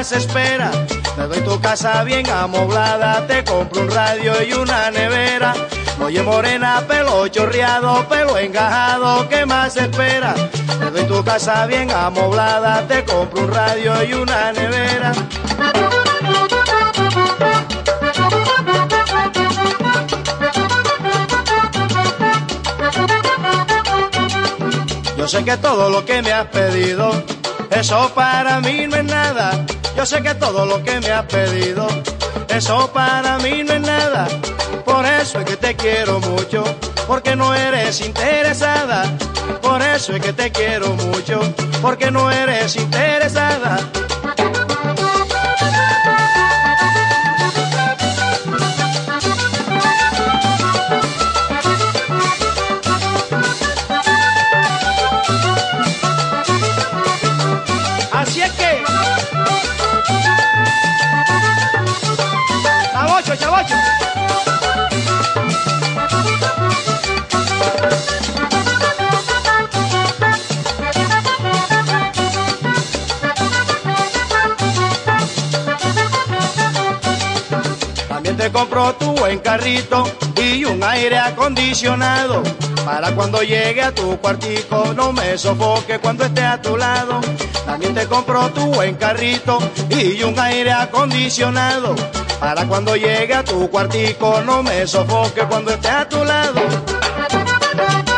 más esperas? Te doy tu casa bien amoblada, te compro un radio y una nevera. Oye morena, pelo chorreado, pelo engajado, ¿qué más esperas? Te doy tu casa bien amoblada, te compro un radio y una nevera. Yo sé que todo lo que me has pedido, eso para mí no es nada. Yo sé que todo lo que me has pedido, eso para mí no es nada. Por eso es que te quiero mucho, porque no eres interesada. Por eso es que te quiero mucho, porque no eres interesada. Así es que chavocho, chavocho. También te compro tu buen carrito y un aire acondicionado, para cuando llegue a tu cuartico no me sofoque cuando esté a tu lado. También te compro tu buen carrito y un aire acondicionado, para cuando llegue a tu cuartico no me sofoque cuando esté a tu lado.